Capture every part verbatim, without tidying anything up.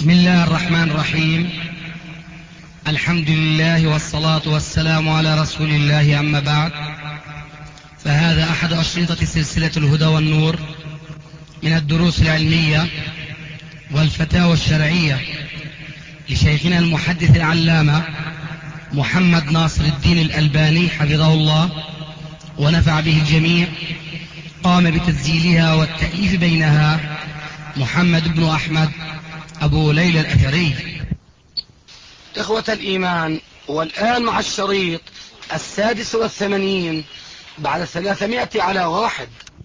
بسم الله الرحمن الرحيم. الحمد لله والصلاة والسلام على رسول الله، أما بعد، فهذا أحد أشرطة سلسلة الهدى والنور من الدروس العلمية والفتاوى الشرعية لشيخنا المحدث العلامة محمد ناصر الدين الألباني حفظه الله ونفع به الجميع. قام بتسجيلها والتأليف بينها محمد بن أحمد أبو ليلى الأثري. إخوة الإيمان، والآن مع الشريط السادس والثمانين بعد ثلاثمائة على واحد.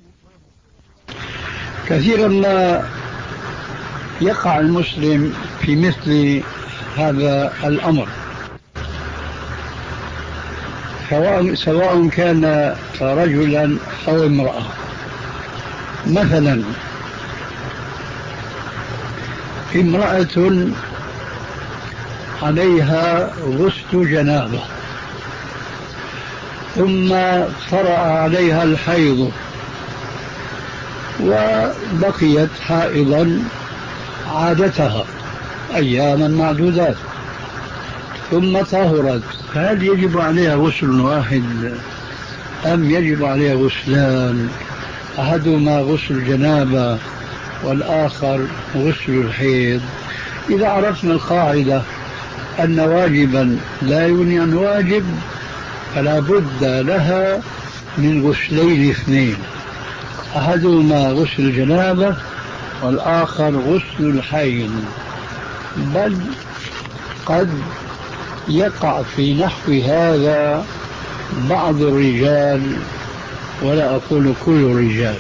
كثيرا ما يقع المسلم في مثل هذا الأمر، سواء سواء كان رجلا أو امرأة. مثلا امرأة عليها غسل جنابة، ثم طرأ عليها الحيض وبقيت حائضا عادتها أياما معدودات، ثم طهرت، فهل يجب عليها غسل واحد أم يجب عليها غسلان؟ أحدهما غسل الجنابة والآخر غسل الحيض. إذا عرفنا القاعدة أن واجبا لا يغني عن واجب، فلا بد لها من غسلين اثنين، أحدهما غسل الجنابة والآخر غسل الحيض. بل قد يقع في نحو هذا بعض الرجال، ولا أقول كل الرجال.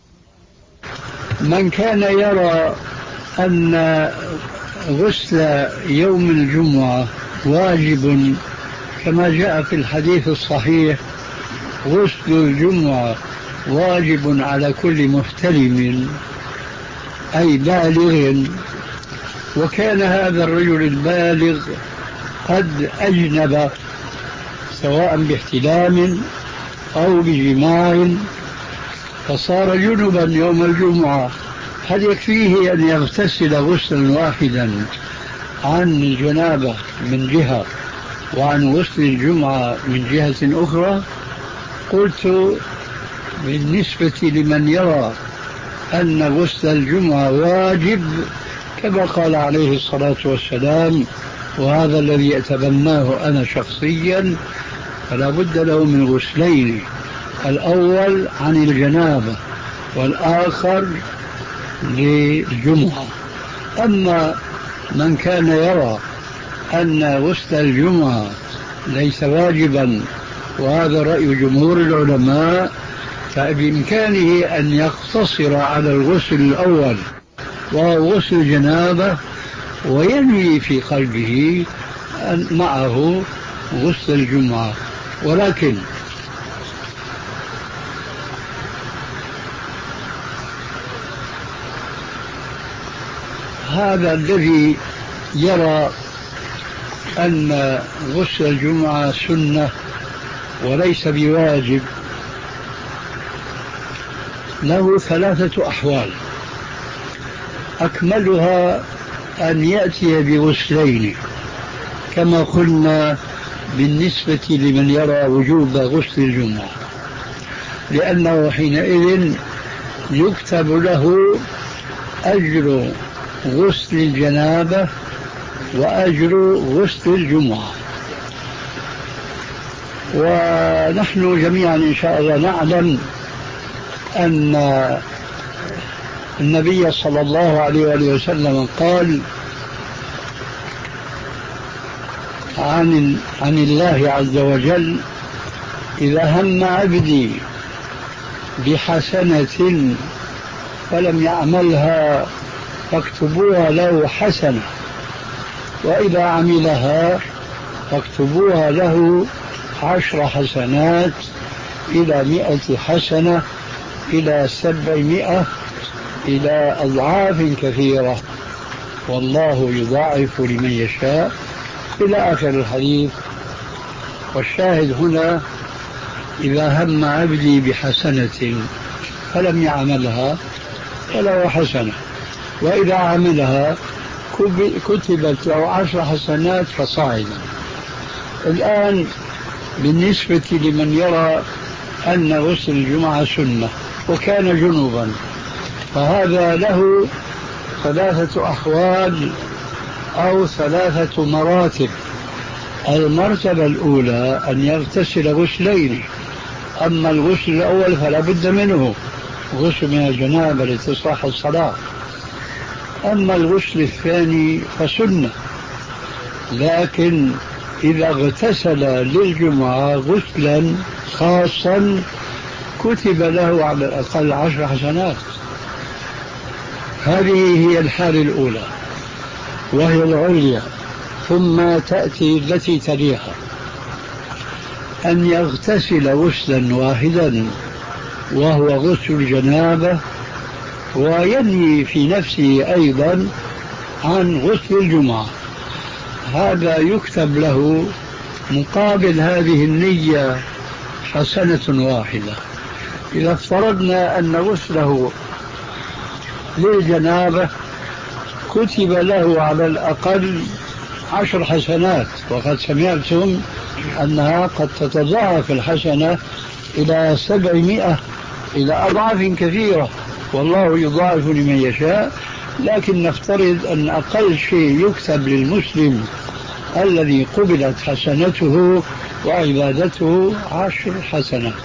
من كان يرى أن غسل يوم الجمعة واجب كما جاء في الحديث الصحيح: غسل الجمعة واجب على كل محتلم أي بالغ، وكان هذا الرجل البالغ قد أجنب سواء باحتلام أو بجماع فصار جنبا يوم الجمعة، هل يكفيه أن يغتسل غسلا واحدا عن الجنابة من جهة وعن غسل الجمعة من جهة أخرى؟ قلت بالنسبة لمن يرى أن غسل الجمعة واجب كما قال عليه الصلاة والسلام، وهذا الذي أتبناه أنا شخصيا، فلا بد له من غسلين: الأول عن الجنابة والآخر للجمعة. أما من كان يرى أن غسل الجمعة ليس واجبا، وهذا رأي جمهور العلماء، فبإمكانه أن يقتصر على الغسل الأول وهو غسل الجنابة، وينوي في قلبه أن معه غسل الجمعة. ولكن هذا الذي يرى أن غسل الجمعة سنة وليس بواجب له ثلاثة أحوال، أكملها أن يأتي بغسلين كما قلنا بالنسبة لمن يرى وجوب غسل الجمعة، لأنه حينئذ يكتب له أجر غسل الجنابة وأجر غسل الجمعة. ونحن جميعا إن شاء الله نعلم أن النبي صلى الله عليه وآله وسلم قال عن, عن الله عز وجل: إذا هم عبدي بحسنة فلم يعملها فاكتبوها له حسنة، وإذا عملها فاكتبوها له عشر حسنات إلى مئة حسنة إلى سبعمائة إلى أضعاف كثيرة، والله يضاعف لمن يشاء، إلى آخر الحديث. والشاهد هنا: إذا هم عبدي بحسنة فلم يعملها فله حسنة، وإذا عملها كتبت له عشر حسنات فصاعدا. الآن بالنسبة لمن يرى أن غسل الجمعة سنة وكان جنوبا، فهذا له ثلاثة أحوال أو ثلاثة مراتب. المرتبة الأولى أن يغتسل غسلين، أما الغسل الأول فلا بد منه، غسل من الجنابة لتصح الصلاة. أما الغسل الثاني فسنة، لكن إذا اغتسل للجمعة غسلا خاصا كتب له على الأقل عشر حسنات. هذه هي الحالة الأولى وهي العليا. ثم تأتي التي تليها، أن يغتسل غسلا واحدا وهو غسل الجنابة، وينوي في نفسه أيضا عن غسل الجمعة. هذا يكتب له مقابل هذه النية حسنة واحدة. إذا افترضنا أن غسله للجنابة كتب له على الأقل عشر حسنات، وقد سمعتم أنها قد تتضاعف الحسنة إلى سبعمائة، إلى أضعاف كثيرة، والله يضاعف لمن يشاء. لكن نفترض أن أقل شيء يكتب للمسلم الذي قبلت حسنته وعبادته عشر حسنات.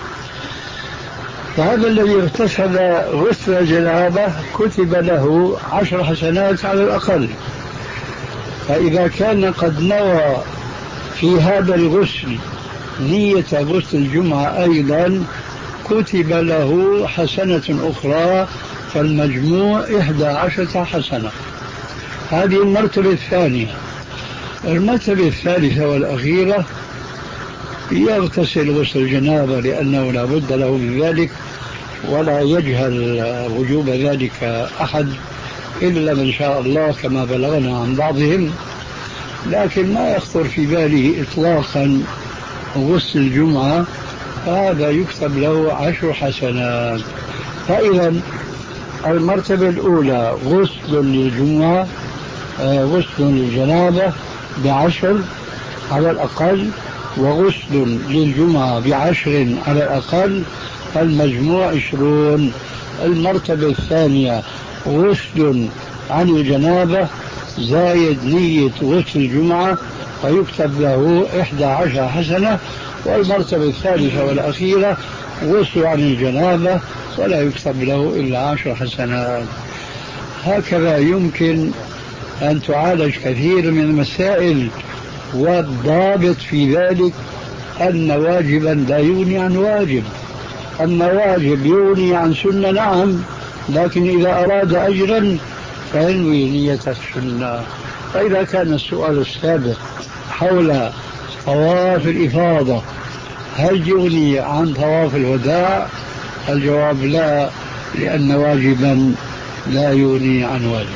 فهذا الذي اغتسل غسل الجنابة كتب له عشر حسنات على الأقل. فإذا كان قد نوى في هذا الغسل نية غسل الجمعة أيضا كتب له حسنة أخرى، فالمجموع إحدى عشرة حسنة. هذه المرتبة الثانية. المرتبة الثالثة والأخيرة يغتسل غسل الجنابة لأنه لا بد له من ذلك، ولا يجهل وجوب ذلك أحد إلا من شاء الله كما بلغنا عن بعضهم، لكن ما يخطر في باله إطلاقا غسل الجمعة، هذا يكتب له عشر حسنات. فإذا المرتبة الأولى غسل للجمعة، غسل للجنابة بعشر على الأقل، وغسل للجمعة بعشر على الأقل، المجموع عشرون. المرتبة الثانية غسل عن الجنابة زايد نية غسل الجمعة فيكتب له إحدى عشر حسنة. والمرتبة الثالثة والأخيرة غسل عن الجنابة ولا يكتب له إلا عشر حسنات. هكذا يمكن أن تعالج كثير من المسائل، والضابط في ذلك أن واجبا لا يغني عن واجب. أما واجب يغني عن سنة نعم، لكن إذا أراد أجرا فينوي نية السنة. فإذا كان السؤال السابق حول طواف الإفاضة هل يغني عن طواف الوداع؟ الجواب لا، لأن واجبا لا يغني عن واجب.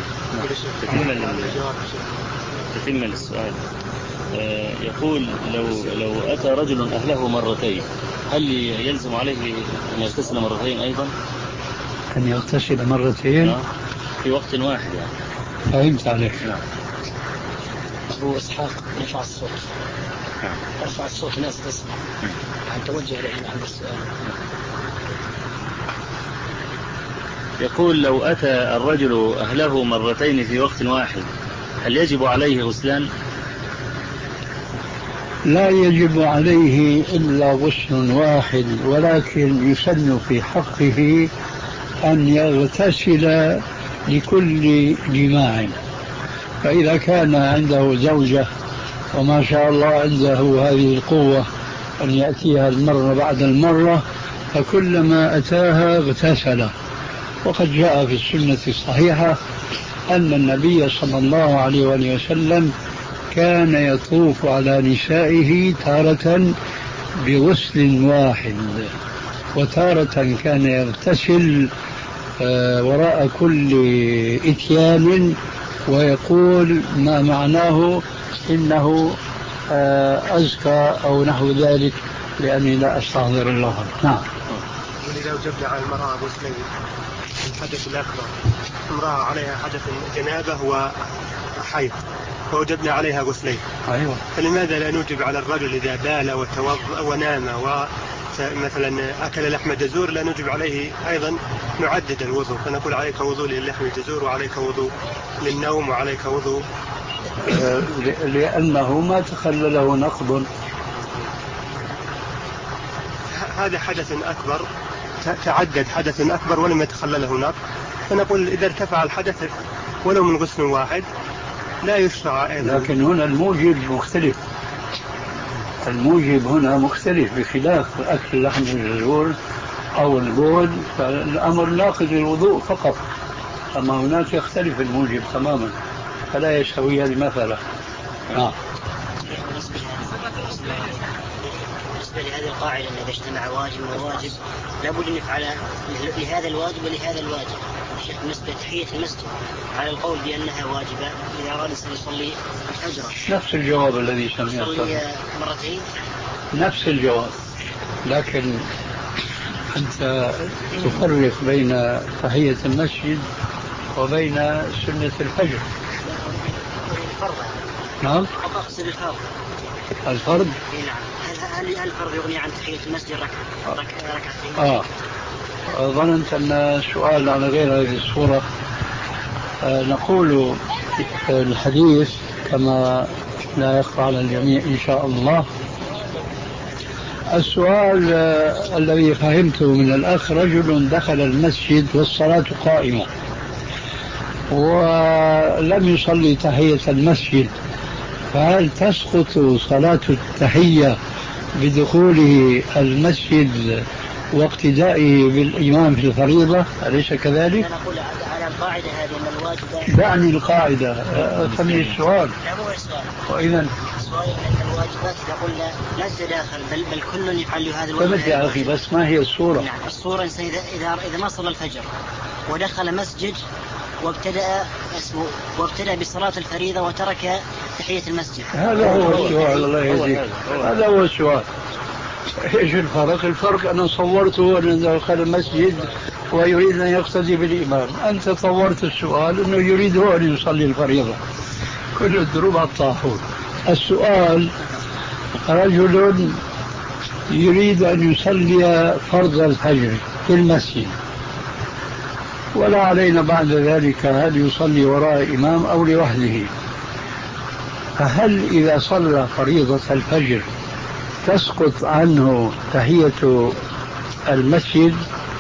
تتم السؤال. يقول لو لو أتى رجل أهله مرتين هل يلزم عليه أن يغتسل مرتين أيضا؟ أن يغتسل مرتين في وقت واحد يعني. فهمت عليك. نعم. أبو إسحاق يرفع الصوت. نعم. ارفع الصوت الناس تسمع. أن توجه إليه عند السؤال. يقول لو أتى الرجل أهله مرتين في وقت واحد هل يجب عليه غسلان؟ لا يجب عليه إلا غسل واحد، ولكن يسن في حقه أن يغتسل لكل جماع. فإذا كان عنده زوجة وما شاء الله عنده هذه القوة أن يأتيها المرة بعد المرة، فكلما أتاها اغتسل. وقد جاء في السنة الصحيحة أن النبي صلى الله عليه وآله وسلم كان يطوف على نسائه تارة بغسل واحد، وتارة كان يغتسل وراء كل إتيان ويقول ما معناه إنه أزكى أو نحو ذلك، لأني لا أستحضر الله. نعم. ولذا وجبنا على المرأة غسلين الحدث الأكبر، امرأة عليها حدث جنابة حيض فوجبنا عليها غسلين. أيوة. فلماذا لا نوجب على الرجل إذا بال وتوضأ ونام ومثلا أكل لحم جزور لا نوجب عليه أيضا نعدد الوضوء فنقول عليك وضوء للحم الجزور وعليك وضوء للنوم وعليك وضوء؟ لأنه ما تخلله نقض. هذا حدث أكبر تعدد حدث أكبر ولم يتخلله نقض فنقول إذا ارتفع الحدث ولو من غسل واحد لا يشرع أيضا. لكن هنا الموجب مختلف. الموجب هنا مختلف بخلاف أكل لحم الجزور أو البول فالأمر ناقض للوضوء فقط. أما هناك يختلف الموجب تماما فلا يستوي هذه مثلا. آه. بالنسبة لهذه القاعدة أن إذا اجتمع واجب وواجب لابد أن يفعل لهذا الواجب ولهذا الواجب. الشيخ بالنسبة لتحية المسجد على القول بأنها واجبة إذا أراد أن يصلي الفجر نفس الجواب الذي سمعته يصلي مرتين نفس الجواب. لكن أنت تفرق بين تحية المسجد وبين سنة الفجر. الفرض. نعم. أقصد الفرض. الفرض. نعم. هل الفرض يغني عن تحية المسجد ركعة ركعتين؟ آه. ظننت أن السؤال على غير هذه الصورة. آه نقول الحديث كما لا يخفى على الجميع إن شاء الله. السؤال آه الذي فهمته من الأخ رجل دخل المسجد والصلاة قائمة ولم يصلي تحية المسجد فهل تسقط صلاة التحية بدخوله المسجد واقتدائه بالإمام في الفريضة أليس كذلك؟ أنا أقول على القاعدة هذه أن الواجب دعني القاعدة أفهمني السؤال. لا مو السؤال. وإذا السؤال أن الواجبات إذا قلنا لا تتداخل بل بل كل يفعل هذا الواجب. فهمت يا أخي بس ما هي الصورة؟ نعم الصورة إذا إذا إذا ما صلى الفجر ودخل مسجد وابتدأ اسمه وابتدأ بصلاة الفريضة وترك تحية المسجد. هذا هو السؤال الله يهديك. هذا هو السؤال. ايش الفرق؟ الفرق انا صورته انه دخل المسجد ويريد ان يقتدي بالامام، انت صورت السؤال انه يريد هو ان يصلي الفريضه. كل الدروب على الطاحون. السؤال رجل يريد ان يصلي فرض الفجر في المسجد ولا علينا بعد ذلك هل يصلي وراء امام او لوحده، فهل اذا صلى فريضه الفجر تسقط عنه تحية المسجد؟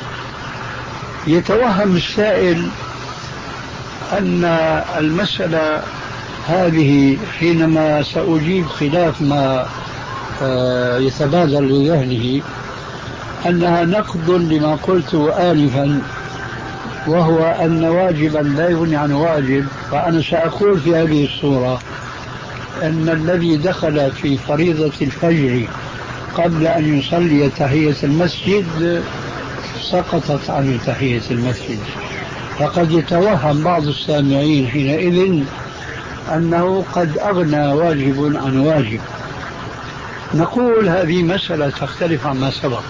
يتوهم السائل أن المسألة هذه حينما سأجيب خلاف ما يتبادر لذهنه أنها نقض لما قلت آنفا وهو أن واجبا لا يغني عن واجب. فأنا سأقول في هذه الصورة أن الذي دخل في فريضة الفجر قبل أن يصلي تحية المسجد سقطت عنه تحية المسجد. فقد يتوهم بعض السامعين حينئذ أنه قد أغنى واجب عن واجب. نقول هذه مسألة تختلف عما سبق،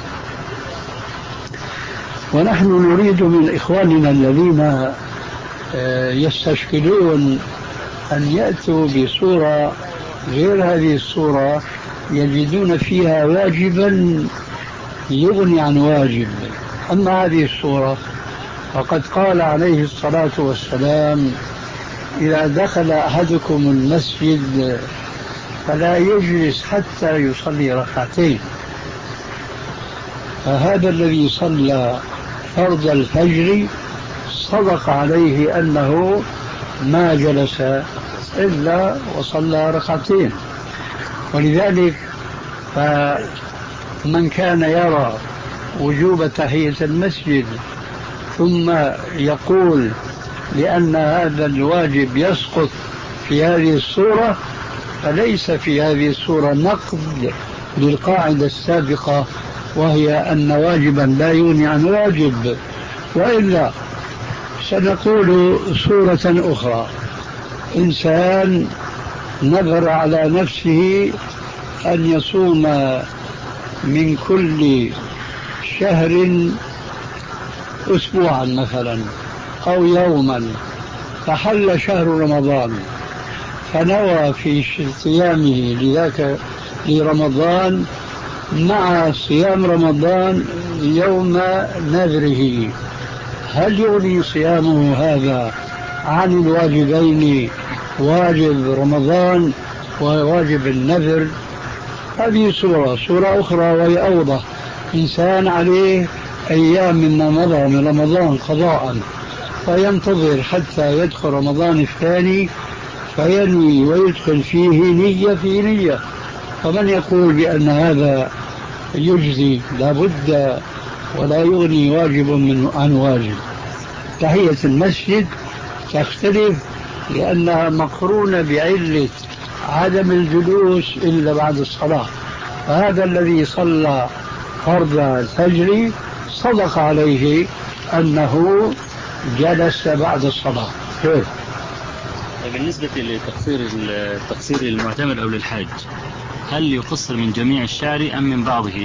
ونحن نريد من إخواننا الذين يستشكلون أن يأتوا بصورة غير هذه الصورة يجدون فيها واجبا يغني عن واجب. أما هذه الصورة فقد قال عليه الصلاة والسلام إذا دخل أحدكم المسجد فلا يجلس حتى يصلي ركعتين. فهذا الذي صلى فرض الفجر صدق عليه أنه ما جلس إلا وصلى ركعتين. ولذلك فمن كان يرى وجوب تحية المسجد ثم يقول لأن هذا الواجب يسقط في هذه الصورة فليس في هذه الصورة نقض للقاعدة السابقة وهي أن واجبا لا يغني عن واجب. وإلا سنقول صورة أخرى: إنسان نذر على نفسه أن يصوم من كل شهر أسبوعا مثلا أو يوما، فحل شهر رمضان فنوى في صيامه لذاك لرمضان مع صيام رمضان يوم نذره، هل يغني صيامه هذا عن الواجبين، واجب رمضان وواجب النذر؟ هذه صورة. صورة أخرى وهي أوضح، إنسان عليه أيام مما مضى من رمضان قضاء، فينتظر حتى يدخل رمضان الثاني فينوي ويدخل فيه نية في نية، فمن يقول بأن هذا يجزي؟ لابد ولا يغني واجب من عن واجب. تحية المسجد تختلف لأنها مقرونة بعلة عدم الجلوس إلا بعد الصلاة، فهذا الذي صلى فرض الفجر صدق عليه أنه جلس بعد الصلاة. بالنسبة لتقصير التقصير للمعتمر أو للحاج، هل يقصر من جميع الشعر أم من بعضه؟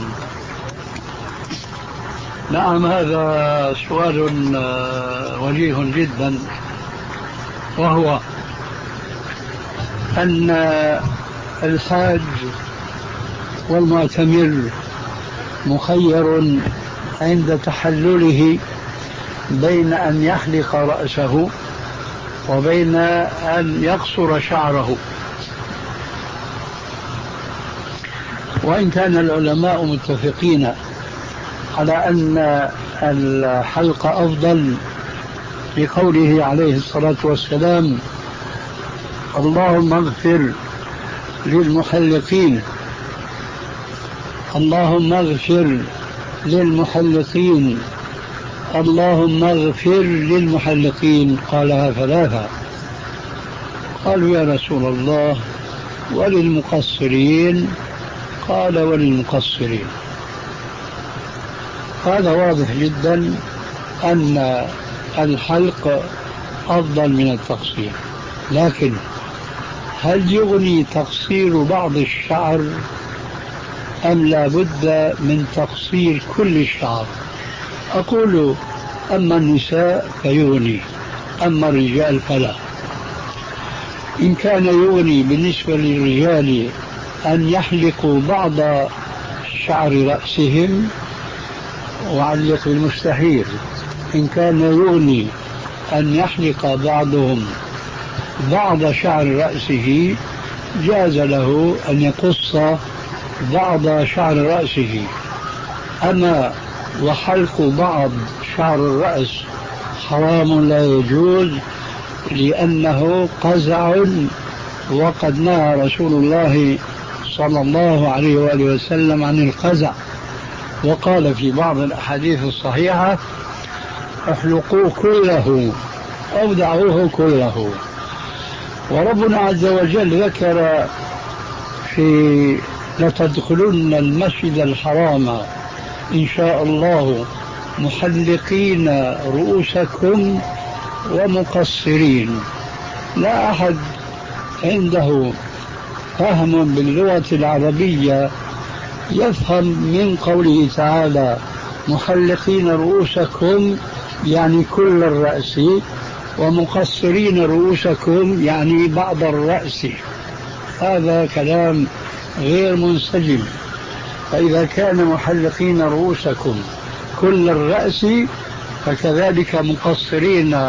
نعم، هذا سؤال وجيه جدا، وهو أن الحاج والمعتمر مخير عند تحلله بين أن يحلق رأسه وبين أن يقصر شعره، وإن كان العلماء متفقين على أن الحلق أفضل لقوله عليه الصلاة والسلام: اللهم اغفر للمحلقين، اللهم اغفر للمحلقين، اللهم اغفر للمحلقين. قالها ثلاثة. قالوا يا رسول الله وللمقصرين؟ قال وللمقصرين. هذا واضح جدا أن الحلق أفضل من التقصير، لكن هل يغني تقصير بعض الشعر أم لا بد من تقصير كل الشعر؟ أقول أما النساء فيغني، أما الرجال فلا. إن كان يغني بالنسبة للرجال أن يحلقوا بعض شعر رأسهم وعلق بالمستحيل، إن كان يغني أن يحلق بعضهم بعض شعر رأسه جاز له أن يقص بعض شعر رأسه. أما وحلق بعض شعر الرأس حرام لا يجوز، لأنه قزع، وقد نهى رسول الله صلى الله عليه وآله وسلم عن القزع، وقال في بعض الأحاديث الصحيحة: احلقوه كله أو دعوه كله. وربنا عز وجل ذكر في لتدخلن المسجد الحرام إن شاء الله محلقين رؤوسكم ومقصرين. لا أحد عنده فهم باللغة العربية يفهم من قوله تعالى محلقين رؤوسكم يعني كل الرأس، ومقصرين رؤوسكم يعني بعض الرأس. هذا كلام غير منسجم. فإذا كان محلقين رؤوسكم كل الرأس فكذلك مقصرين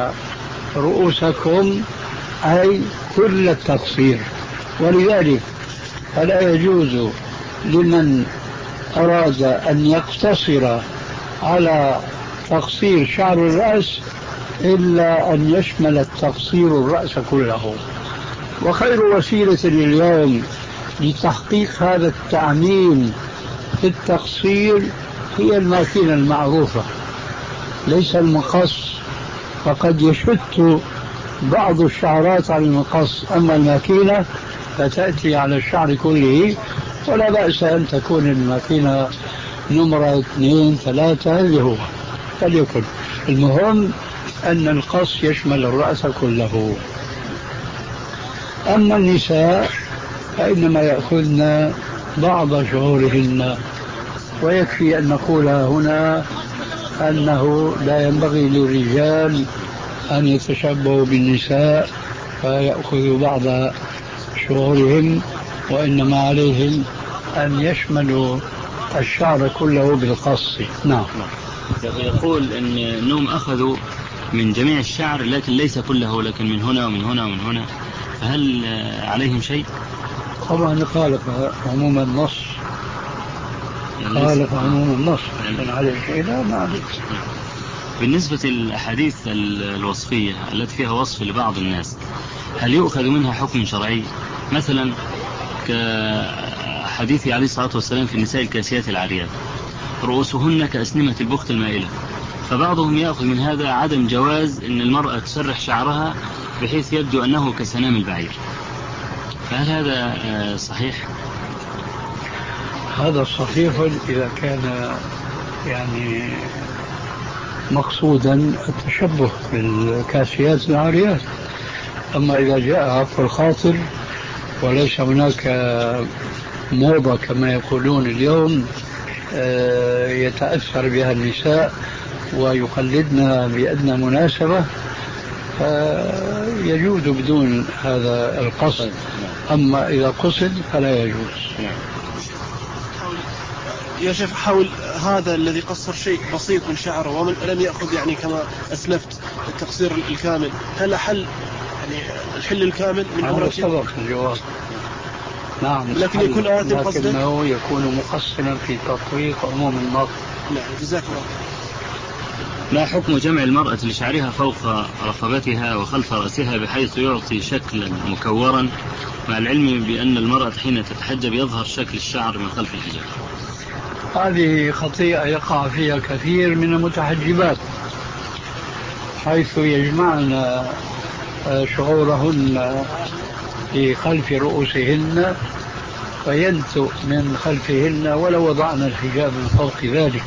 رؤوسكم أي كل التقصير. ولذلك فلا يجوز لمن أراد أن يقتصر على تقصير شعر الرأس إلا أن يشمل التقصير الرأس كله. وخير وسيلة اليوم لتحقيق هذا التعميم في التقصير هي الماكينة المعروفة، ليس المقص، فقد يشت بعض الشعرات على المقص، أما الماكينة فتأتي على الشعر كله، ولا بأس أن تكون الماكينة نمرة اثنين ثلاثة اللي هو فليكن. المهم أن القص يشمل الرأس كله. أما النساء فإنما يأخذن بعض شعورهن، ويكفي أن نقول هنا أنه لا ينبغي للرجال أن يتشبهوا بالنساء، فيأخذوا بعض شعورهم، وإنما عليهم أن يشملوا الشعر كله بالقص. نعم. يقول أن أنهم أخذوا من جميع الشعر لكن ليس كله، لكن من هنا ومن هنا ومن هنا، هل عليهم شيء؟ طبعا خالف عموم النص، خالف عموم النص. من عليه شيء لا ما عليه. بالنسبة للأحاديث الوصفية التي فيها وصف لبعض الناس، هل يؤخذ منها حكم شرعي؟ مثلا كحديث عليه الصلاة والسلام في النساء الكاسيات العاريات رؤوسهن كأسنمة البخت المائلة، فبعضهم يأخذ من هذا عدم جواز أن المرأة تسرح شعرها بحيث يبدو أنه كسنام البعير، فهل هذا صحيح؟ هذا صحيح إذا كان يعني مقصودا التشبه بالكاسيات العاريات. أما إذا جاء عفو الخاطر وليس هناك موضة كما يقولون اليوم يتأثر بها النساء ويقلدنا بأدنى مناسبة، يجوز بدون هذا القصد. أما إذا قصد فلا يجوز. يا شيخ حاول هذا الذي قصر شيء بسيط من شعره ولم يأخذ يعني كما أسلفت التقصير الكامل، هل حل يعني الحل الكامل من هذا سبق الجواب. نعم، لكن يكون آثم قصدا، لكنه يكون مقصرا في تطبيق عموم النص. نعم جزاك الله. ما حكم جمع المرأة لشعرها فوق رقبتها وخلف رأسها بحيث يعطي شكلا مكورا، مع العلم بأن المرأة حين تتحجب يظهر شكل الشعر من خلف الحجاب؟ هذه خطيئة يقع فيها كثير من المتحجبات، حيث يجمعن شعورهن في خلف رؤوسهن فينتؤ من خلفهن ولو وضعن الحجاب من فوق ذلك،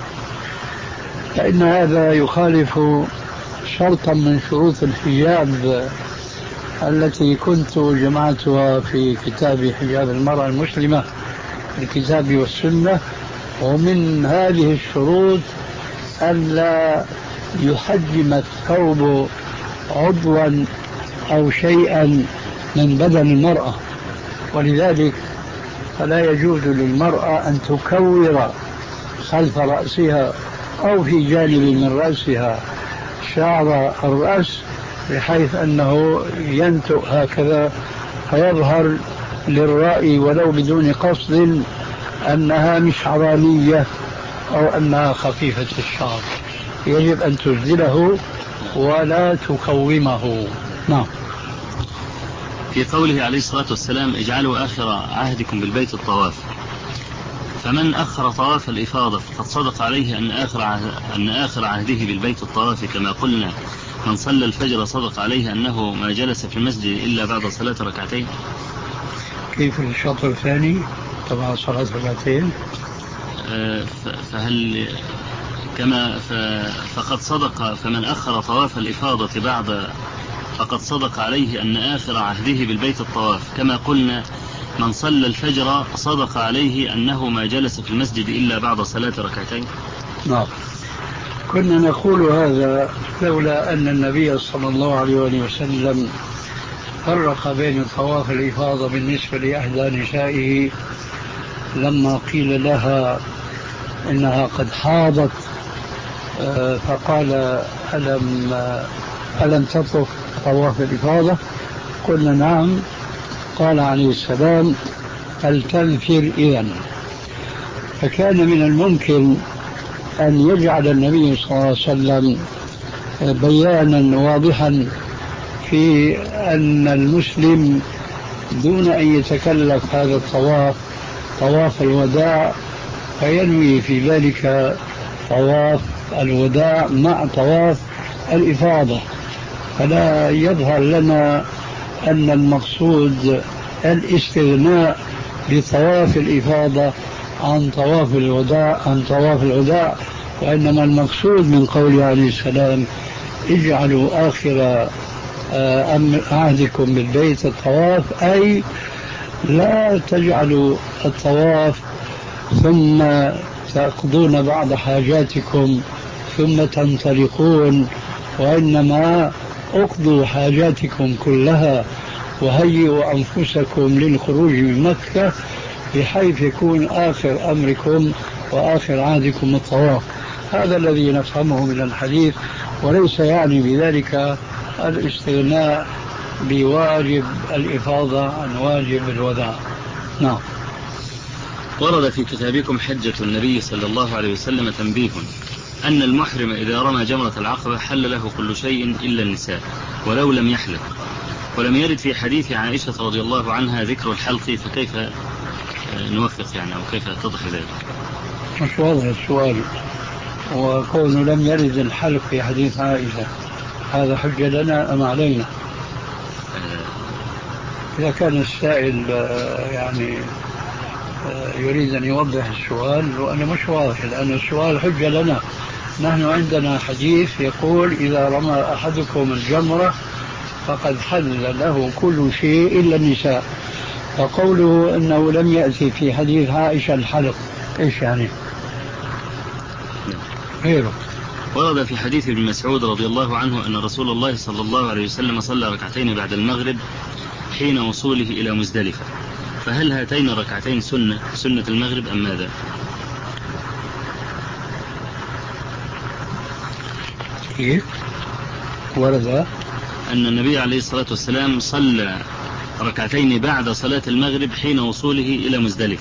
فإن هذا يخالف شرطا من شروط الحجاب التي كنت جمعتها في كتاب حجاب المرأة المسلمة الكتاب والسنة. ومن هذه الشروط ألا يحجم الثوب عضوا أو شيئا من بدن المرأة، ولذلك فلا يجوز للمرأة أن تكور خلف رأسها أو في جانب من رأسها شعر الرأس بحيث أنه ينتؤ هكذا فيظهر للرأي ولو بدون قصد أنها مش عرانية أو أنها خفيفة الشعر. يجب أن تزدله ولا تكومه. نعم. في قوله عليه الصلاة والسلام اجعلوا آخر عهدكم بالبيت الطواف، فمن أخر طواف الإفاضة فقد صدق عليه أن آخر أن آخر عهده بالبيت الطواف، كما قلنا من صلى الفجر صدق عليه أنه ما جلس في المسجد إلا بعد صلاة ركعتين. كيف الشطر الثاني طبعا صلاة ركعتين؟ فهل كما فقد صدق فمن أخر طواف الإفاضة بعد فقد صدق عليه أن آخر عهده بالبيت الطواف، كما قلنا من صلى الفجر صدق عليه أنه ما جلس في المسجد إلا بعد صلاة ركعتين. نعم، كنا نقول هذا لولا أن النبي صلى الله عليه وسلم فرق بين طواف الإفاضة بالنسبة لإحدى نسائه لما قيل لها إنها قد حاضت فقال ألم ألم تطف طواف الإفاضة؟ قلنا نعم. قال عليه السلام فلتنفر إذن. فكان من الممكن أن يجعل النبي صلى الله عليه وسلم بيانا واضحا في أن المسلم دون أن يتكلف هذا الطواف طواف الوداع فينوي في ذلك طواف الوداع مع طواف الإفاضة، فلا يظهر لنا أن المقصود الاستغناء بطواف الإفاضة عن طواف الوداع عن طواف الوداع وإنما المقصود من قوله عليه السلام اجعلوا آخر عهدكم بالبيت الطواف، أي لا تجعلوا الطواف ثم تقضون بعض حاجاتكم ثم تنطلقون، وإنما اقضوا حاجاتكم كلها وهيئوا أنفسكم للخروج من مكة بحيث يكون آخر أمركم وآخر عهدكم الطواف. هذا الذي نفهمه من الحديث، وليس يعني بذلك الاستغناء بواجب الإفاضة عن واجب الوداع. نعم. ورد في كتابكم حجة النبي صلى الله عليه وسلم تنبيه أن المحرم إذا رمى جمرة العقبة حل له كل شيء إلا النساء ولو لم يحلق، ولم يرد في حديث عائشة رضي الله عنها ذكر الحلق، فكيف نوفق يعني أو كيف تضح ذلك؟ مش واضح السؤال. وكونه لم يرد الحلق في حديث عائشة هذا حجة لنا أم علينا؟ إذا كان السائل يعني يريد أن يوضح السؤال وأنا مش واضح، لأن السؤال حجة لنا. نحن عندنا حديث يقول إذا رمى أحدكم الجمرة فقد حل له كل شيء إلا النساء، فقوله أنه لم يأتي في حديث عائشة الحلق إيش يعني؟ غيره. ورد في حديث ابن مسعود رضي الله عنه أن رسول الله صلى الله عليه وسلم صلى ركعتين بعد المغرب حين وصوله إلى مزدلفة، فهل هاتين الركعتين سنة سنة المغرب أم ماذا؟ كيف؟ ورد أن النبي عليه الصلاة والسلام صلى ركعتين بعد صلاة المغرب حين وصوله إلى مزدلفة،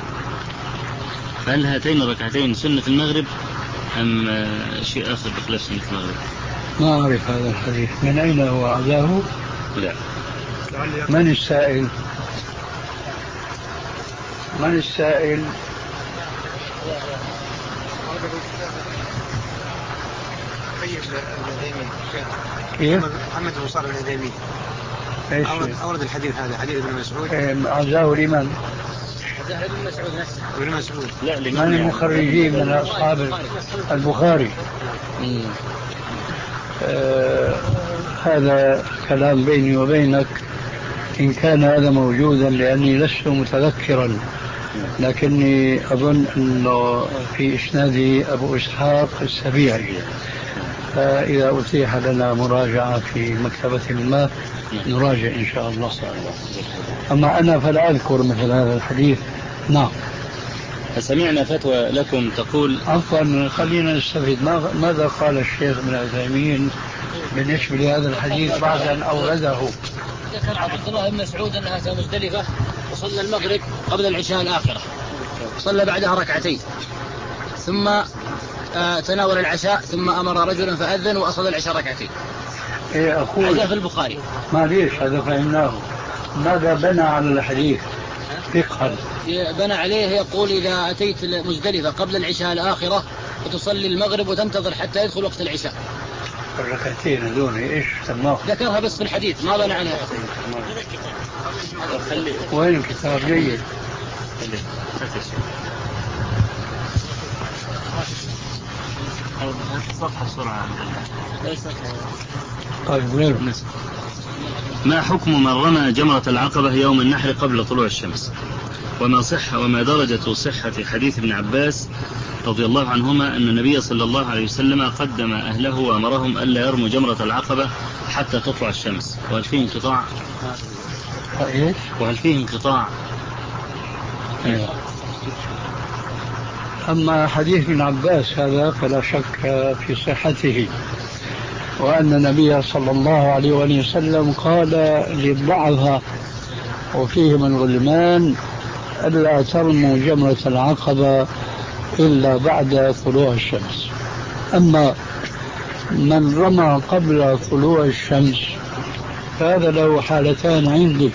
فهل هاتين الركعتين سنة المغرب أم شيء آخر بخلاف سنة المغرب؟ ما أعرف هذا الحديث، من أين هو عزاه؟ لا. من السائل؟ من السائل؟ كيف؟ محمد بن صالح العثيمين ايش أورد الحديث هذا، حديث ابن مسعود. عزاه لمن؟ عزاه ابن مسعود نفسه. ابن مسعود. لا، من المخرجين من أصحاب البخاري؟ آه هذا كلام بيني وبينك إن كان هذا موجودا، لأني لست متذكرا، لكني أظن أنه في إسناده أبو إسحاق السبيعي، فإذا أتيح لنا مراجعة في مكتبة ما نراجع إن شاء الله. أما أنا فلا أذكر مثل هذا الحديث. نعم. سمعنا فتوى لكم تقول. عفوا، خلينا نستفيد ماذا قال الشيخ ابن عثيمين بالنسبة لهذا الحديث بعد أن أورده. ذكر عبد الله بن مسعود أنها أتى مزدلفة وصلى المغرب قبل العشاء الآخرة، صلى بعدها ركعتين، ثم آه تناول العشاء، ثم أمر رجلا فأذن وأصلى العشاء ركعتين. إيه أخوي، هذا في البخاري. ما ليش هذا فهمناه. ماذا بنى على الحديث فقها؟ بنى عليه يقول إذا أتيت مزدلفة قبل العشاء الآخرة وتصلي المغرب وتنتظر حتى يدخل وقت العشاء. الركعتين هذول ايش سماه؟ ذكرها بس في الحديث، ما بنى عليها. وين الكتاب؟ جيد. صفحة بسرعة. طيب غيره. ما حكم من رمى جمرة العقبة يوم النحر قبل طلوع الشمس؟ وما صحة وما درجة صحة حديث ابن عباس رضي الله عنهما أن النبي صلى الله عليه وسلم قدم أهله وأمرهم ألا يرموا جمرة العقبة حتى تطلع الشمس، وهل فيه انقطاع؟ وهل فيه انقطاع؟ أما حديث ابن عباس هذا فلا شك في صحته، وأن النبي صلى الله عليه وسلم قال للضعفاء وفيهم الغلمان ألا ترموا جمرة العقبة إلا بعد طلوع الشمس. أما من رمى قبل طلوع الشمس فهذا له حالتان عندي.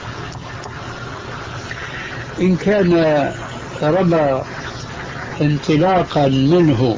إن كان رمى انطلاقا منه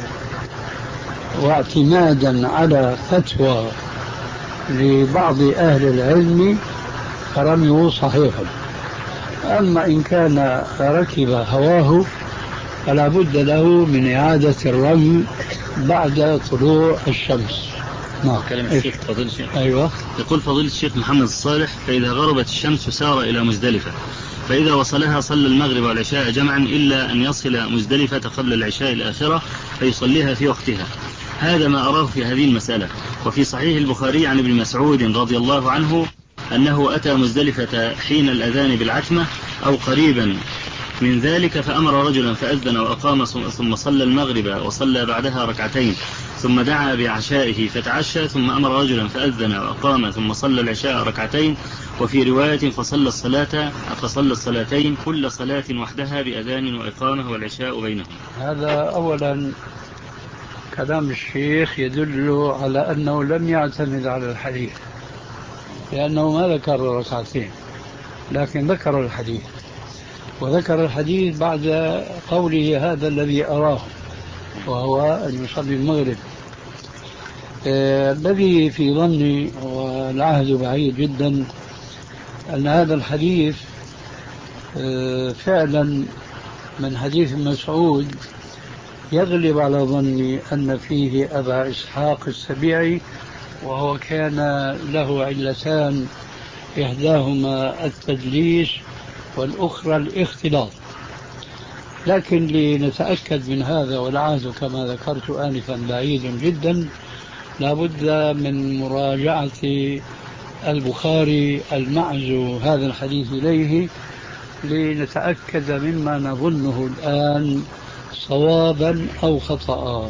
واعتمادا على فتوى لبعض أهل العلم فرميه صحيح. أما إن كان ركب هواه فلا بد له من إعادة الرمي بعد طلوع الشمس. نعم. كلام الشيخ فضيلة الشيخ. أيوة. يقول فضيلة الشيخ محمد الصالح: فإذا غربت الشمس سار إلى مزدلفة، فإذا وصلها صلى المغرب والعشاء جمعا إلا أن يصل مزدلفة قبل العشاء الآخرة فيصليها في وقتها. هذا ما أراه في هذه المسألة. وفي صحيح البخاري عن ابن مسعود رضي الله عنه أنه أتى مزدلفة حين الأذان بالعتمة أو قريبا من ذلك، فأمر رجلا فأذن وأقام ثم صلى المغرب وصلى بعدها ركعتين ثم دعا بعشائه فتعشى، ثم أمر رجلا فأذن وأقام ثم صلى العشاء ركعتين، وفي رواية فصلى الصلاة فصلى الصلاتين كل صلاة وحدها بأذان وإقامة والعشاء بينهم. هذا أولا كلام الشيخ يدل على أنه لم يعتمد على الحديث، لأنه ما ذكر ركعتين لكن ذكر الحديث، وذكر الحديث بعد قوله هذا الذي أراه وهو أن يصلي المغرب. آه الذي في ظني والعهد بعيد جدا أن هذا الحديث آه فعلا من حديث مسعود يغلب على ظني أن فيه أبا إسحاق السبيعي، وهو كان له علتان، إحداهما التدليس والأخرى الاختلاط. لكن لنتأكد من هذا، والعهد كما ذكرت آنفا بعيد جدا، لابد من مراجعة البخاري المعزو هذا الحديث إليه لنتأكد مما نظنه الآن صوابا أو خطأ،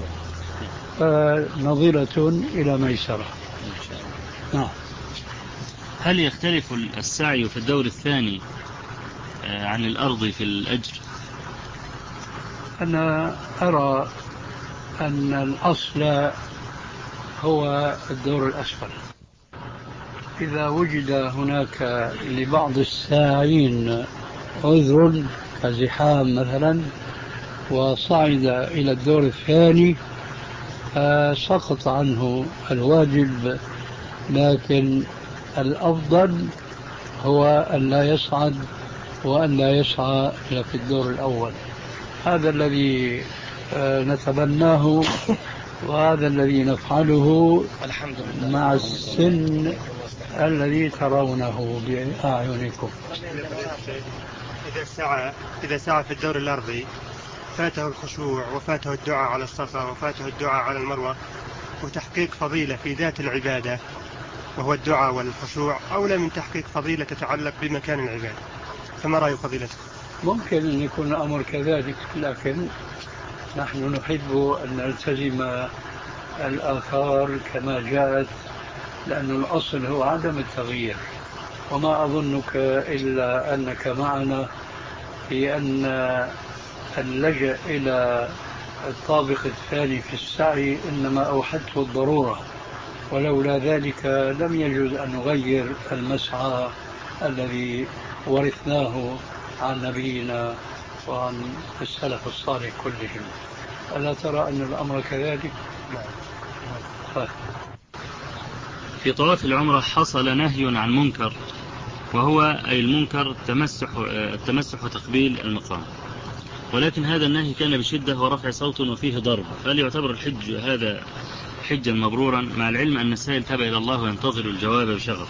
نظرة إلى ميسرة. نعم. هل يختلف السعي في الدور الثاني عن الأرض في الأجر؟ أنا أرى أن الأصل هو الدور الأسفل. إذا وجد هناك لبعض الساعين عذر كزحام مثلا وصعد إلى الدور الثاني سقط عنه الواجب، لكن الأفضل هو أن لا يصعد وأن لا يسعى إلى في الدور الأول. هذا الذي نتبناه وهذا الذي نفعله الحمد لله مع السن الذي ترونه بأعينكم. إذا سعى إذا سعى في الدور الأرضي فاته الخشوع وفاته الدعاء على الصفا وفاته الدعاء على المروة، وتحقيق فضيلة في ذات العبادة وهو الدعاء والخشوع أولى من تحقيق فضيلة تتعلق بمكان العبادة، فما رأي فضيلتكم؟ ممكن أن يكون الأمر كذلك، لكن نحن نحب أن نلتزم الآثار كما جاءت، لأن الأصل هو عدم التغيير. وما أظنك إلا أنك معنا في أن اللجأ إلى الطابق الثاني في السعي إنما أوحته الضرورة، ولولا ذلك لم يجوز أن نغير المسعى الذي ورثناه عن نبينا وعن السلف الصالح كلهم. ألا ترى أن الأمر كذلك؟ طيب. في طواف العمرة حصل نهي عن منكر، وهو أي المنكر التمسح, التمسح وتقبيل المقام، ولكن هذا النهي كان بشدة ورفع صوت وفيه ضرب، فهل يعتبر الحج هذا حجا مبرورا، مع العلم أن السائل تابع إلى الله وينتظر الجواب بشغف؟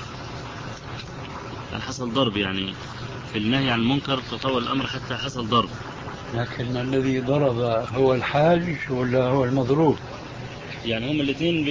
هل حصل ضرب يعني في النهي عن المنكر؟ تطور الأمر حتى حصل ضرب. لكن الذي ضرب هو الحاج ولا هو المضروب؟ يعني هم الاثنين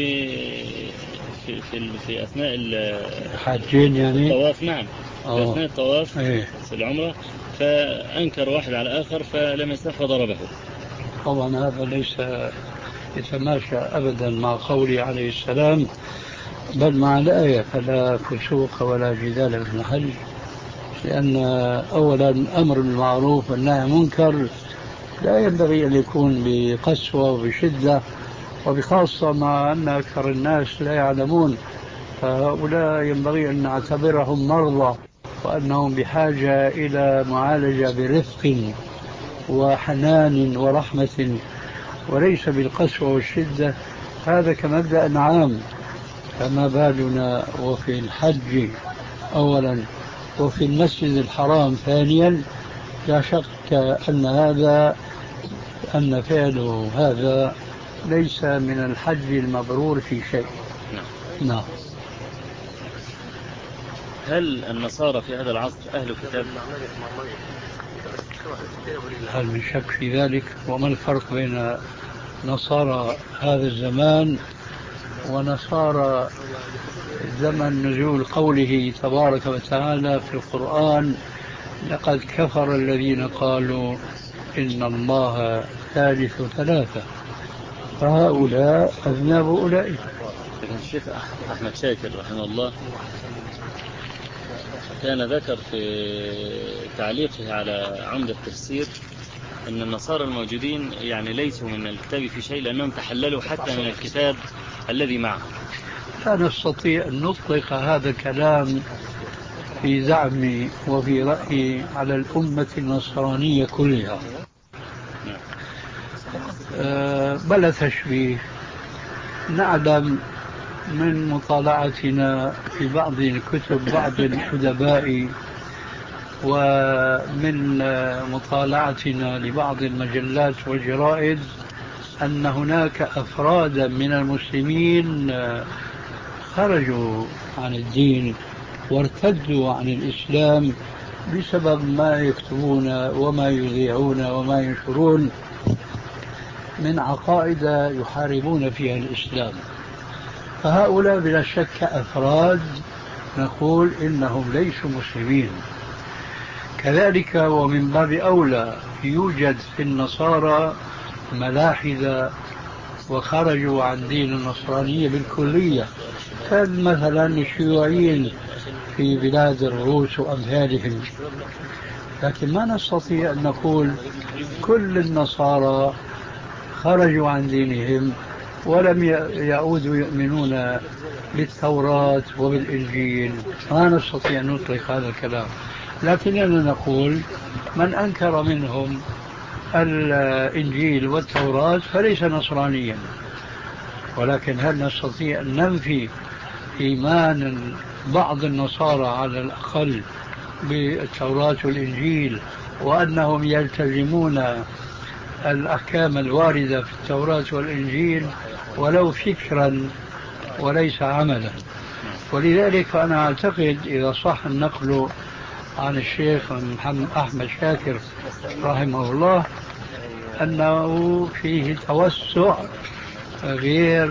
في, في, في أثناء الحاجين يعني الطواف. نعم. أوه. في أثناء الطواف ايه. في العمرة، فأنكر واحد على آخر فلم يسمح وضربه. طبعا هذا ليس يتماشى أبدا مع قوله عليه السلام، بل مع الآية فلا فسوق ولا جدال في الحج، لأن أولا أمر بالمعروف والنهي عن المنكر لا ينبغي أن يكون بقسوة وبشدة، وبخاصة مع أن أكثر الناس لا يعلمون، فهؤلاء ينبغي أن نعتبرهم مرضى وأنهم بحاجة إلى معالجة برفق وحنان ورحمة وليس بالقسوة والشدة. هذا كمبدأ عام، فما بالنا وفي الحج أولا وفي المسجد الحرام ثانيا. لا شك أن هذا أن فعله هذا ليس من الحج المبرور في شيء. نعم. نعم. هل النصارى في هذا العصر أهل كتاب؟ هل من شك في ذلك؟ وما الفرق بين نصارى هذا الزمان ونصارى زمن نزول قوله تبارك وتعالى في القرآن لقد كفر الذين قالوا إن الله ثالث ثلاثة، فهؤلاء أذناب أولئك. الشيخ أحمد شاكر رحمه الله كان ذكر في تعليقه على عمدة التفسير أن النصارى الموجودين يعني ليسوا من الكتاب في شيء لأنهم تحللوا حتى من الكتاب الذي معهم. لا نستطيع أن نطلق هذا الكلام في زعمي وفي رأيي على الأمة النصرانية كلها. أه بلا تشبيه. نعلم من مطالعتنا في بعض الكتب بعض الأدباء ومن مطالعتنا لبعض المجلات والجرائد أن هناك أفرادا من المسلمين خرجوا عن الدين وارتدوا عن الإسلام بسبب ما يكتبون وما يذيعون وما ينشرون من عقائد يحاربون فيها الإسلام. فهؤلاء بلا شك أفراد نقول إنهم ليسوا مسلمين. كذلك ومن باب أولى يوجد في النصارى ملاحدة وخرجوا عن دين النصرانية بالكلية، كان مثلا الشيوعيين في بلاد الروس وأمثالهم. لكن ما نستطيع أن نقول كل النصارى خرجوا عن دينهم ولم يعودوا يؤمنون بالتوراة وبالإنجيل. ما نستطيع أن نطلق هذا الكلام، لكننا نقول من أنكر منهم الإنجيل والتوراة فليس نصرانيا. ولكن هل نستطيع أن ننفي إيمان بعض النصارى على الأقل بالتوراة والإنجيل وأنهم يلتزمون الأحكام الواردة في التوراة والإنجيل ولو فكرا وليس عملا؟ ولذلك فأنا أعتقد إذا صح النقل عن الشيخ محمد أحمد شاكر رحمه الله أنه فيه توسع غير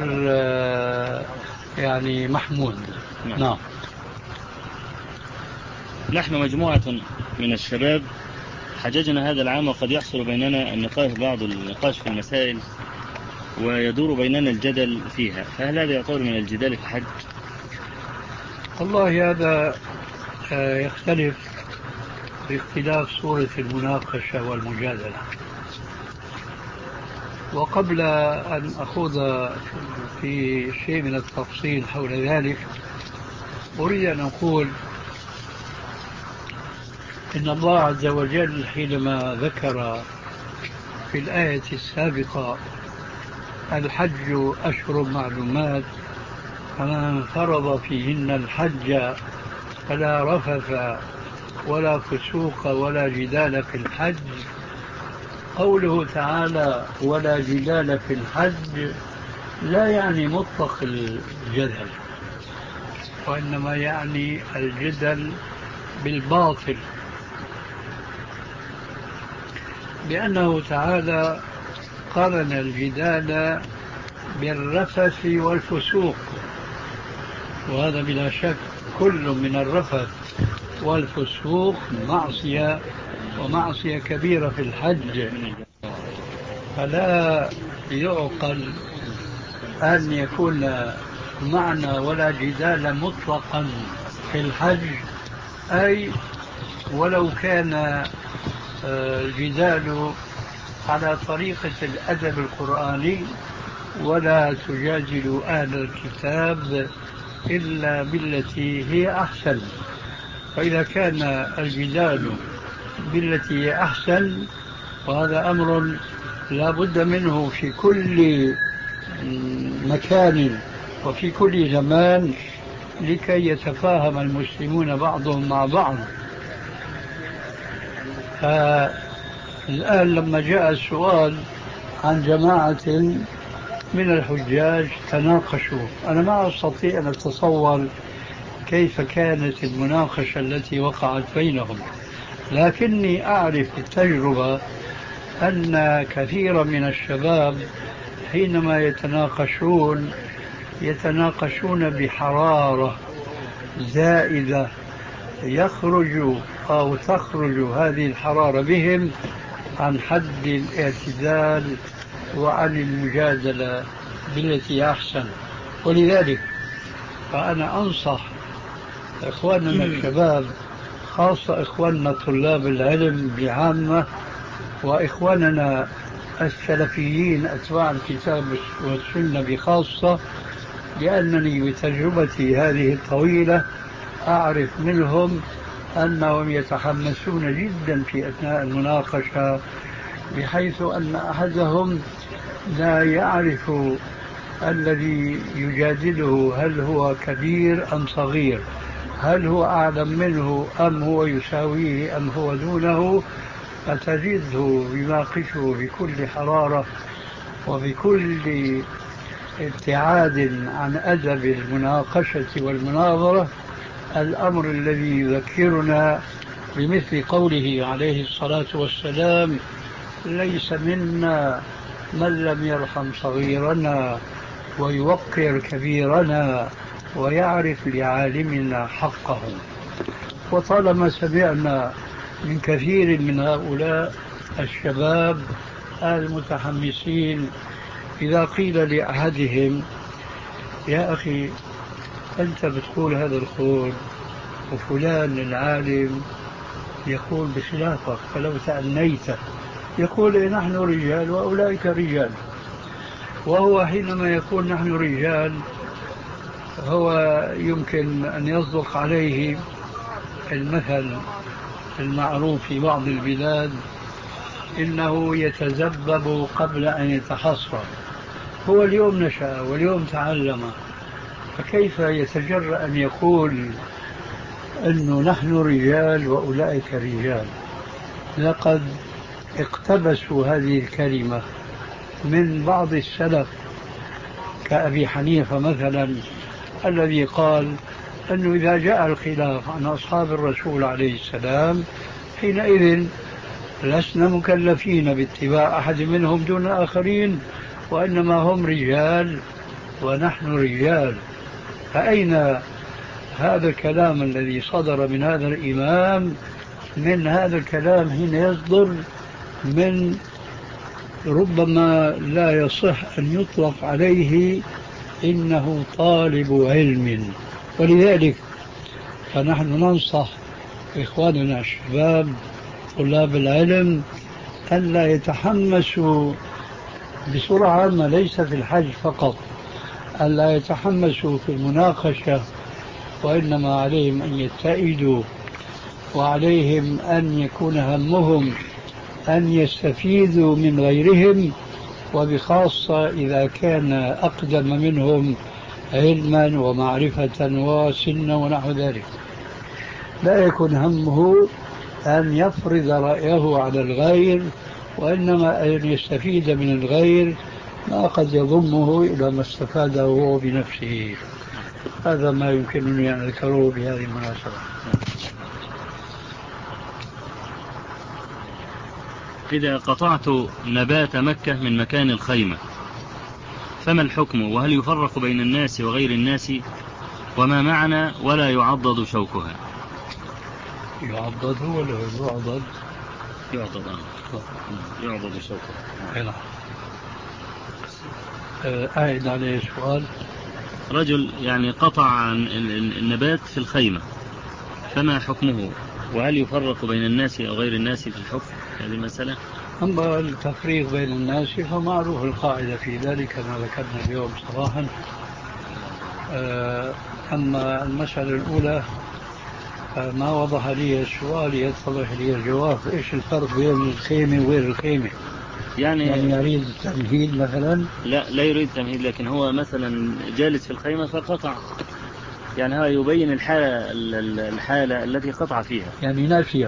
يعني محمود. نعم. نحن مجموعة من الشباب حججنا هذا العام وقد يحصل بيننا النقاش بعض النقاش في المسائل ويدور بيننا الجدل فيها، فهل هذا يعتبر من الجدال في الحج؟ والله هذا يختلف باختلاف صورة المناقشة والمجادلة. وقبل أن أخوض في شيء من التفصيل حول ذلك أريد أن أقول إن الله عز وجل حينما ذكر في الآية السابقة الحج أشهر معلومات فمن فرض فيهن الحج فلا رفث ولا فسوق ولا جدال في الحج، قوله تعالى ولا جدال في الحج لا يعني مطلق الجدل، وإنما يعني الجدل بالباطل، لأنه تعالى قارن الجدال بالرفث والفسوق، وهذا بلا شك كل من الرفث والفسوق معصية ومعصية كبيرة في الحج. فلا يعقل أن يكون معنى ولا جدال مطلقا في الحج أي ولو كان الجدال على طريقة الأدب القرآني ولا تجادل أهل الكتاب إلا بالتي هي أحسن. فإذا كان الجدال بالتي هي أحسن وهذا أمر لا بد منه في كل مكان وفي كل زمان لكي يتفاهم المسلمون بعضهم مع بعض. فالآن لما جاء السؤال عن جماعة من الحجاج تناقشوا، أنا ما أستطيع أن أتصور كيف كانت المناقشة التي وقعت بينهم، لكني أعرف بالتجربة أن كثيرا من الشباب حينما يتناقشون يتناقشون بحرارة زائدة، يخرج أو تخرج هذه الحرارة بهم عن حد الاعتدال وعن المجادلة بالتي أحسن. ولذلك فأنا أنصح إخواننا الشباب، خاصة إخواننا طلاب العلم بعامة، وإخواننا السلفيين أتباع الكتاب والسنة بخاصة، لأنني بتجربتي هذه الطويلة أعرف منهم أنهم يتحمسون جدا في أثناء المناقشة، بحيث أن أحدهم لا يعرف الذي يجادله هل هو كبير أم صغير، هل هو أعلم منه أم هو يساويه أم هو دونه، فتجده يناقشه بكل حرارة وبكل ابتعاد عن أدب المناقشة والمناظرة، الأمر الذي يذكرنا بمثل قوله عليه الصلاة والسلام: ليس منا من لم يرحم صغيرنا ويوقر كبيرنا ويعرف لعالمنا حقه. وطالما سمعنا من كثير من هؤلاء الشباب المتحمسين إذا قيل لأحدهم: يا أخي أنت بتقول هذا القول وفلان العالم يقول بخلافك، فلو تأنيت يقول إيه نحن رجال وأولئك رجال. وهو حينما يقول نحن رجال هو يمكن أن يصدق عليه المثل المعروف في بعض البلاد: إنه يتذبذب قبل أن يتحصر. هو اليوم نشأ واليوم تعلم، فكيف يتجرأ أن يقول أنه نحن رجال وأولئك رجال؟ لقد اقتبسوا هذه الكلمة من بعض السلف كأبي حنيفة مثلا، الذي قال أنه إذا جاء الخلاف عن أصحاب الرسول عليه السلام حينئذ لسنا مكلفين باتباع أحد منهم دون آخرين، وإنما هم رجال ونحن رجال. فأين هذا الكلام الذي صدر من هذا الإمام من هذا الكلام حين يصدر من ربما لا يصح أن يطلق عليه إنه طالب علم؟ ولذلك فنحن ننصح إخواننا الشباب طلاب العلم أن لا يتحمسوا بسرعة، ما ليس في الحج فقط، أن لا يتحمسوا في المناقشة، وإنما عليهم أن يتئدوا، وعليهم أن يكون همهم أن يستفيدوا من غيرهم، وبخاصة إذا كان أقدم منهم علما ومعرفة وسنا ونحو ذلك. لا يكون همه أن يفرض رأيه على الغير، وإنما أن يستفيد من الغير ما قد يضمه إلى ما استفاده هو بنفسه. هذا ما يمكنني أن أذكره بهذه المناسبة. إذا قطعت نبات مكة من مكان الخيمة فما الحكم؟ وهل يفرق بين الناس وغير الناس؟ وما معنى ولا يعضد شوكها؟ يعضد ولا يعضد؟ يعضد آه. يعضد شوكها. أعد عليه السؤال. رجل يعني قطع النبات في الخيمة، فما حكمه؟ وهل يفرق بين الناس أو غير الناس في الحكم هذه المسألة؟ أما التفريق بين الناس فمعروف القاعدة في ذلك كما ذكرنا اليوم صباحا. أما المسألة الأولى ما وضح لي السؤال يتضح لي الجواب. إيش الفرق بين الخيمة وغير الخيمة؟ يعني, يعني يريد التمهيد مثلا؟ لا لا يريد تمهيد، لكن هو مثلا جالس في الخيمة فقطع، يعني هذا يبين الحالة الحالة التي قطع فيها، يعني ناسيا.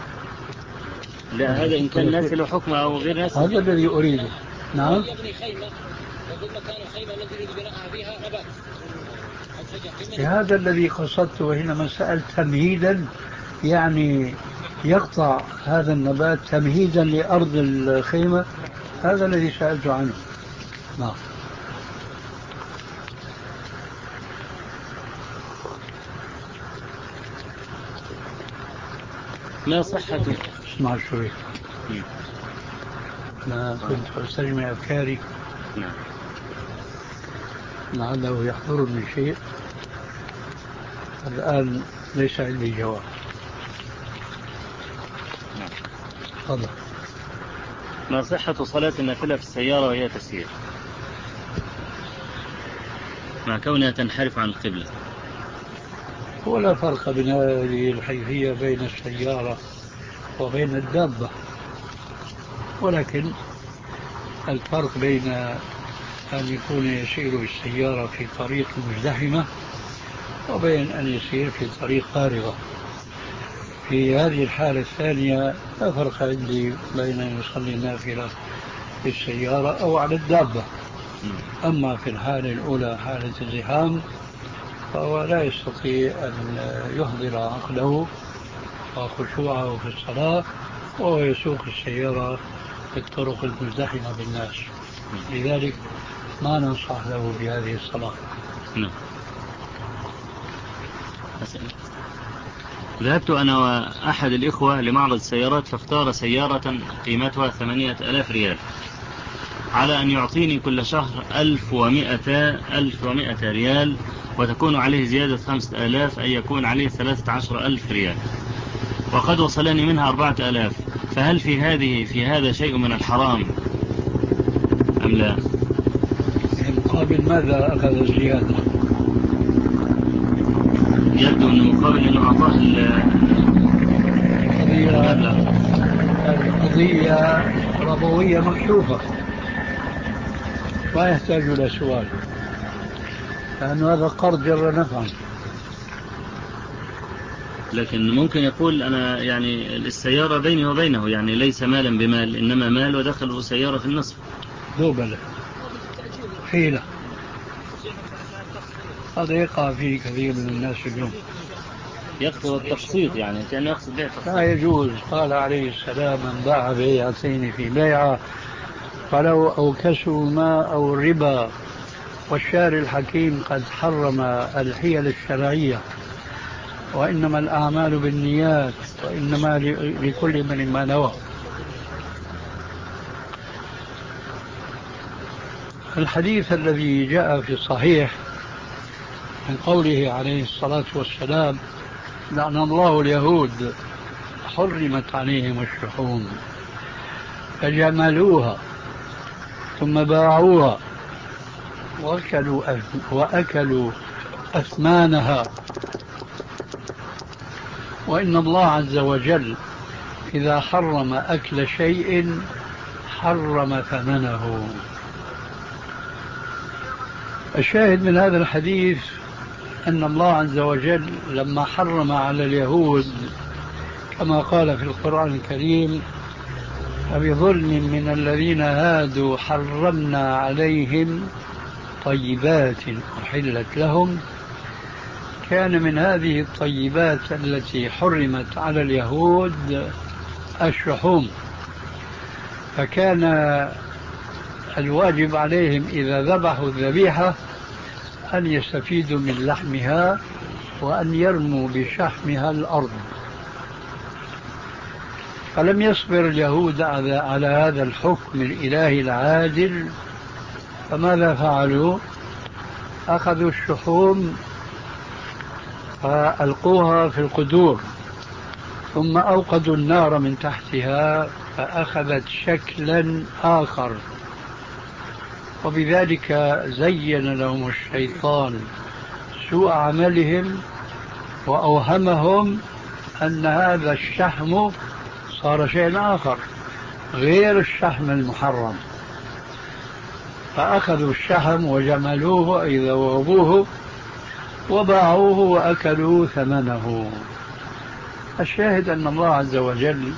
لا هذا إن كان ناسي له حكم أو غير ناسي. هذا الذي أريده. نعم. يبني خيمة، يقول مكان الخيمة الذي يريد بناءها فيها نبات. هذا الذي قصدته حينما سألت تمهيدا، يعني يقطع هذا النبات تمهيدا لأرض الخيمة، هذا الذي سألت عنه. نعم. ما صحة اسمع شوي. أنا كنت أستجمع أفكاري. نعم. لعله يحضرني شيء الآن ليس عندي جواب. نعم. تفضل. ما صحة صلاة النافلة في السيارة وهي تسير مع كونها تنحرف عن القبلة؟ ولا فرق بين هذه الحيثية بين السيارة وبين الدابة، ولكن الفرق بين أن يكون يسير بالسيارة في طريق مزدحمة وبين أن يسير في طريق فارغة. في هذه الحالة الثانية لا فرق عندي بين أن يصلي النافلة في السيارة أو على الدابة. أما في الحالة الأولى حالة الزحام فهو لا يستطيع أن يحضر عقله وخشوعه في الصلاة وهو يسوق السيارة في الطرق المزدحمة بالناس، لذلك ما ننصح له بهذه الصلاة. نعم. ذهبت أنا وأحد الإخوة لمعرض سيارات فاختار سيارة قيمتها ثمانية ألاف ريال على أن يعطيني كل شهر ألف ومائة ألف ومائة ريال وتكون عليه زيادة خمسة آلاف أي يكون عليه ثلاثة عشر ألف ريال، وقد وصلني منها أربعة آلاف، فهل في هذه في هذا شيء من الحرام أم لا؟ مقابل ماذا أخذ الزيادة؟ يبدو أنه مقابل أنه أعطاه المبلغ. القضية ربوية مكشوفة ما يحتاج إلى سؤال، لأن هذا قرض جر نفعا. لكن ممكن يقول أنا يعني السيارة بيني وبينه، يعني ليس مالا بمال إنما مال ودخل سيارة في النصف. دوبلة حيلة، هذا يقع فيه كثير من الناس اليوم. يقصد التقسيط، يعني كأنه يقصد بيع تقسيط. لا يجوز. قال عليه السلام من باع بيعتين في بيعة فلو أوكسوا ما أو الربا، والشارع الحكيم قد حرم الحيل الشرعية، وإنما الأعمال بالنيات وإنما لكل من ما نوى. الحديث الذي جاء في الصحيح من قوله عليه الصلاة والسلام لعن الله اليهود حرمت عليهم الشحوم فجملوها ثم باعوها وأكلوا وأكلوا أثمانها، وإن الله عز وجل إذا حرم أكل شيء حرم ثمنه. الشاهد من هذا الحديث أن الله عز وجل لما حرم على اليهود كما قال في القرآن الكريم فبظلم من الذين هادوا حرمنا عليهم طيبات أحلت لهم، كان من هذه الطيبات التي حرمت على اليهود الشحوم، فكان الواجب عليهم إذا ذبحوا الذبيحة أن يستفيدوا من لحمها وأن يرموا بشحمها الأرض. فلم يصبر اليهود على هذا الحكم الإلهي العادل، فماذا فعلوا؟ أخذوا الشحوم فألقوها في القدور ثم أوقدوا النار من تحتها فأخذت شكلا آخر، وبذلك زين لهم الشيطان سوء عملهم وأوهمهم أن هذا الشحم صار شيء آخر غير الشحم المحرم، فأخذوا الشحم وجملوه أي ذوبوه وباعوه وأكلوا ثمنه. الشاهد أن الله عز وجل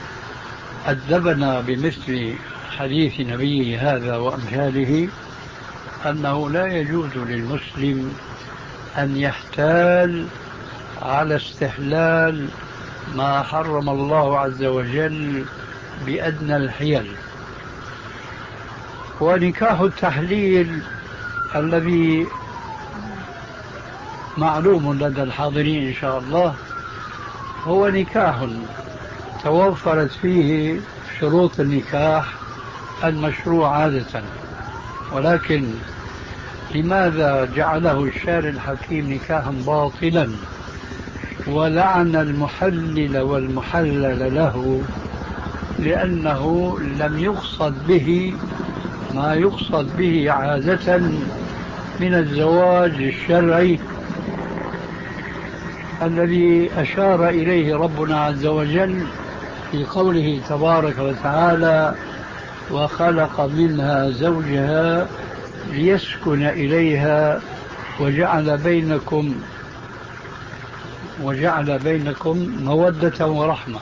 أدبنا بمثل حديث نبيه هذا وأمثاله أنه لا يجوز للمسلم أن يحتال على استحلال ما حرم الله عز وجل بأدنى الحيل. ونكاح التحليل الذي معلوم لدى الحاضرين إن شاء الله هو نكاح توفرت فيه شروط النكاح المشروع عادة، ولكن لماذا جعله الشارع الحكيم نكاحا باطلا ولعن المحلل والمحلل له؟ لأنه لم يقصد به ما يقصد به عادة من الزواج الشرعي الذي أشار إليه ربنا عز وجل في قوله تبارك وتعالى: وخلق منها زوجها ليسكن إليها وجعل بينكم وجعل بينكم مودة ورحمة.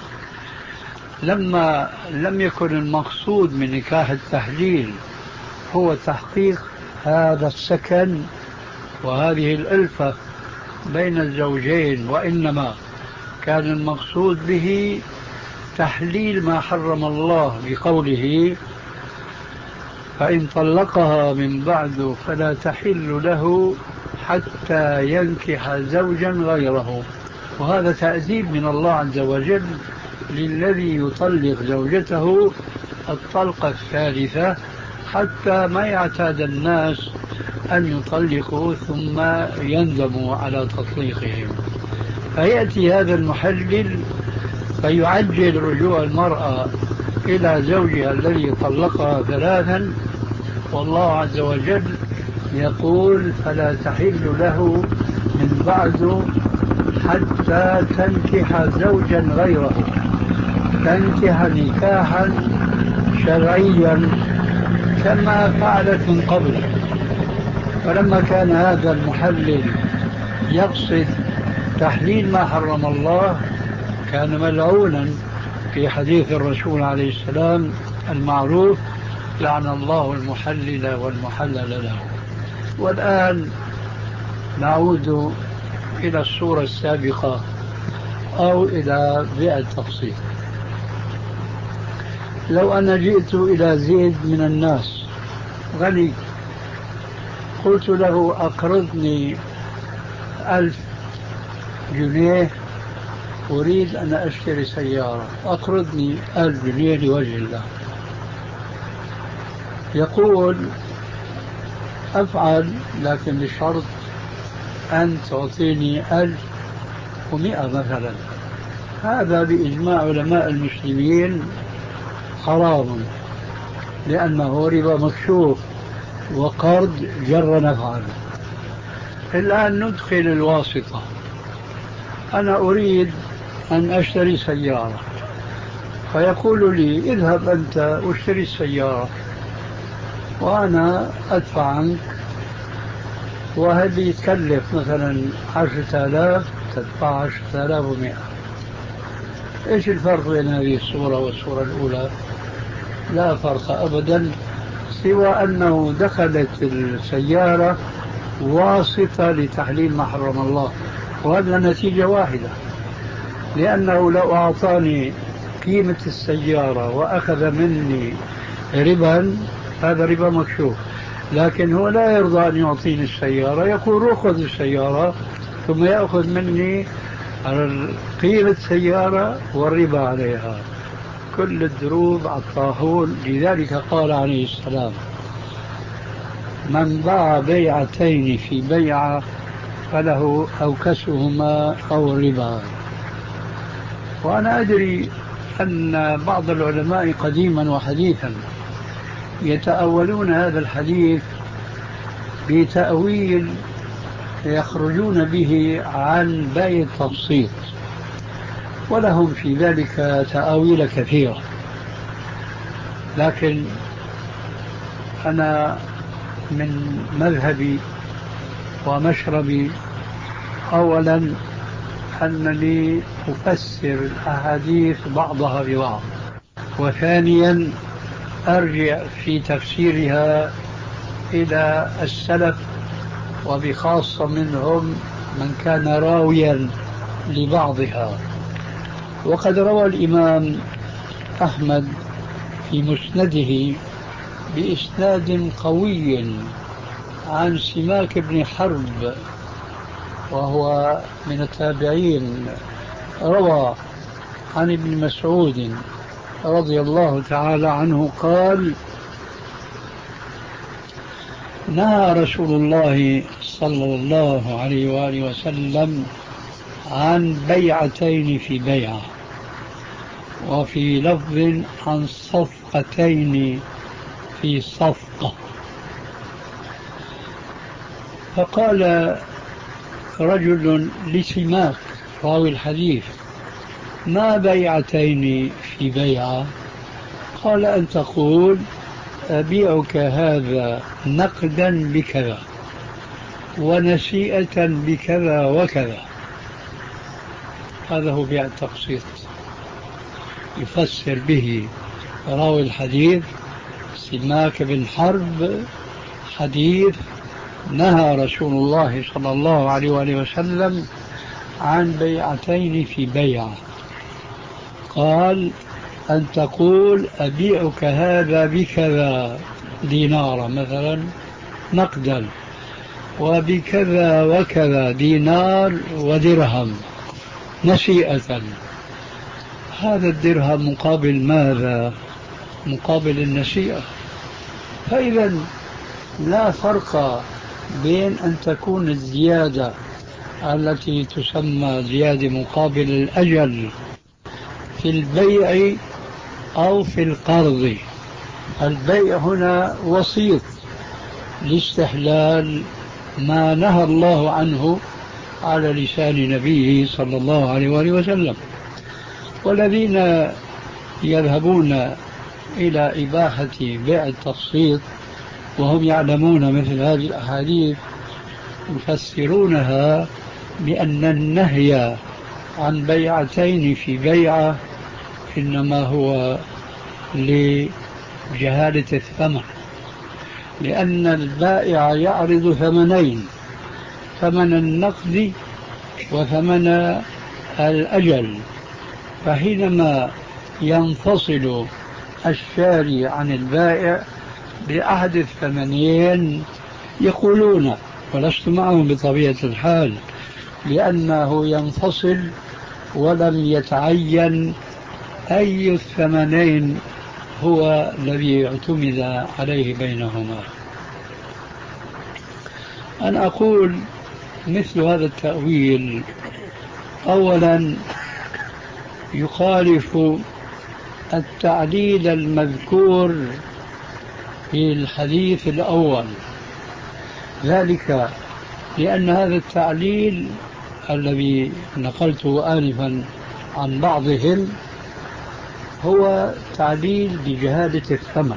لما لم يكن المقصود من نكاح التحليل هو تحقيق هذا السكن وهذه الألفة بين الزوجين، وإنما كان المقصود به تحليل ما حرم الله بقوله: فإن طلقها من بعد فلا تحل له حتى ينكح زوجا غيره. وهذا تأديب من الله عز وجل للذي يطلق زوجته الطلقة الثالثة، حتى ما يعتاد الناس أن يطلقوا ثم يندموا على تطليقهم. فيأتي هذا المحلل فيعجل رجوع المرأة إلى زوجها الذي طلقها ثلاثا، والله عز وجل يقول: فلا تحل له من بعد حتى تنكح زوجا غيره، تنكح نكاحا شرعيا كما فعلت من قبل. فلما كان هذا المحلل يقصد تحليل ما حرم الله كان ملعونا في حديث الرسول عليه السلام المعروف: لعن الله المحلل والمحلل له. والآن نعود إلى الصورة السابقة أو إلى بيع التقسيط. لو أنا جئت إلى زيد من الناس غني، قلت له: أقرضني ألف جنيه أريد أن أشتري سيارة، أقرضني ألف جنيه لوجه الله. يقول: أفعل، لكن بشرط أن تعطيني ألف ومئة مثلا. هذا بإجماع علماء المسلمين حرام، لأنه ربا مكشوف وقرض جر نفعا. الآن ندخل الواسطة. أنا أريد أن أشتري سيارة، فيقول لي: اذهب أنت واشتري السيارة وأنا أدفع عنك، وهذه يتكلف مثلا عشرة آلاف، تدفع عشرة آلاف ومئة. إيش الفرق بين هذه الصورة والصورة الأولى؟ لا فرق أبدا، سوى أنه دخلت السيارة واسطة لتحليل ما حرم الله، وهذا نتيجة واحدة. لأنه لو أعطاني قيمة السيارة وأخذ مني ربا، هذا ربا مكشوف. لكن هو لا يرضى أن يعطيني السيارة، يقول: أخذ السيارة، ثم يأخذ مني على قيمة السيارة والربا عليها. كل الدروب على الطاحون. لذلك قال عليه السلام: من باع بيعتين في بيعة فله أوكسهما أو ربا. وأنا أدري أن بعض العلماء قديما وحديثا يتأولون هذا الحديث بتأويل يخرجون به عن بيع التقسيط، ولهم في ذلك تأويل كثيرة. لكن أنا من مذهبي ومشربي أولا أنني أفسر الأحاديث بعضها ببعض، وثانيا أرجع في تفسيرها إلى السلف، وبخاصة منهم من كان راويا لبعضها. وقد روى الإمام أحمد في مسنده بإسناد قوي عن سماك بن حرب، وهو من التابعين، روى عن ابن مسعود رضي الله تعالى عنه قال نهى رسول الله صلى الله عليه وآله وسلم عن بيعتين في بيعة، وفي لفظ عن صفقتين في صفقة. فقال رجل لسماك راوي الحديث ما بيعتين في بيعة؟ قال أن تقول أبيعك هذا نقدا بكذا ونسيئة بكذا وكذا. هذا هو بيع التقسيط. يفسر به راوي الحديث سماك بن حرب حديث نهى رسول الله صلى الله عليه وآله وسلم عن بيعتين في بيعة. قال أن تقول أبيعك هذا بكذا دينار مثلا نقدا، وبكذا وكذا دينار ودرهم نسيئة. هذا الدرهم مقابل ماذا؟ مقابل النسيئة. فإذا لا فرق بين أن تكون الزيادة التي تسمى زيادة مقابل الأجل في البيع أو في القرض. البيع هنا وسيط لاستحلال ما نهى الله عنه على لسان نبيه صلى الله عليه وآله وسلم. والذين يذهبون إلى إباحة بيع التقسيط وهم يعلمون مثل هذه الأحاديث يفسرونها بأن النهي عن بيعتين في بيعة إنما هو لجهالة الثمن، لأن البائع يعرض ثمنين، ثمن النقد وثمن الأجل. فحينما ينفصل الشاري عن البائع بأحد الثمنين يقولون، ولست معهم بطبيعة الحال، لأنه ينفصل ولم يتعين أي الثمنين هو الذي اعتمد عليه بينهما. أنا أقول مثل هذا التأويل أولا يخالف التعليل المذكور في الحديث الأول، ذلك لأن هذا التعليل الذي نقلته آنفا عن بعضهم هو تعليل بجهالة الثمن،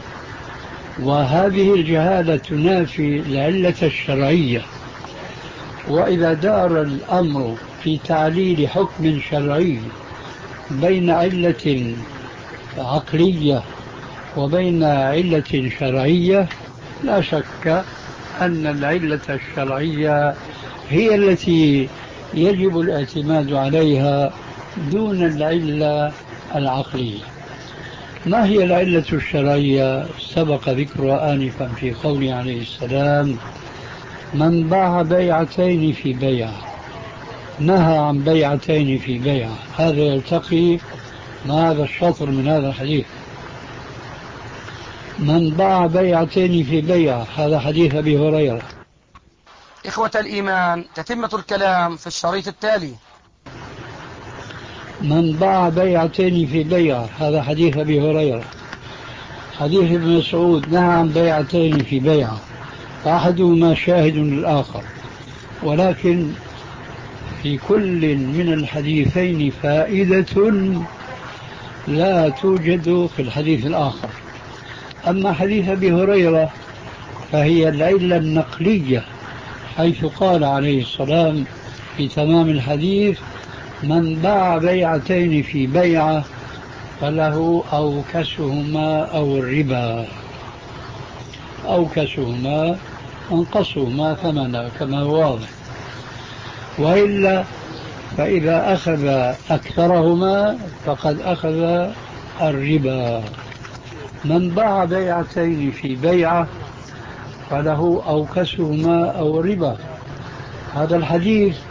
وهذه الجهالة تنافي العلة الشرعية. وإذا دار الأمر في تعليل حكم شرعي بين علة عقلية وبين علة شرعية، لا شك أن العلة الشرعية هي التي يجب الاعتماد عليها دون العلة العقلية. ما هي العلة الشرعية؟ سبق ذكرها آنفا في قوله عليه السلام من باع بيعتين في بيعة، نهى عن بيعتين في بيعة. هذا يلتقي مع هذا الشطر من هذا الحديث. من باع بيعتين في بيعة، هذا حديث أبي هريرة. إخوة الإيمان، تتمة الكلام في الشريط التالي. من باع بيعتين في بيعة، هذا حديث أبي هريرة. حديث ابن مسعود نهى عن بيعتين في بيعة، فأحدهما شاهد للآخر، ولكن في كل من الحديثين فائدة لا توجد في الحديث الآخر. أما حديث أبي هريرة فهي العلة النقلية، حيث قال عليه السلام في تمام الحديث من باع بيعتين في بيعة فله أوكسهما أو الربا، أوكسهما انقصهما ثمنا كما هو واضح، وإلا فإذا أخذ أكثرهما فقد أخذ الربا. من باع بيعتين في بيعة فله أوكسهما أو الربا. هذا الحديث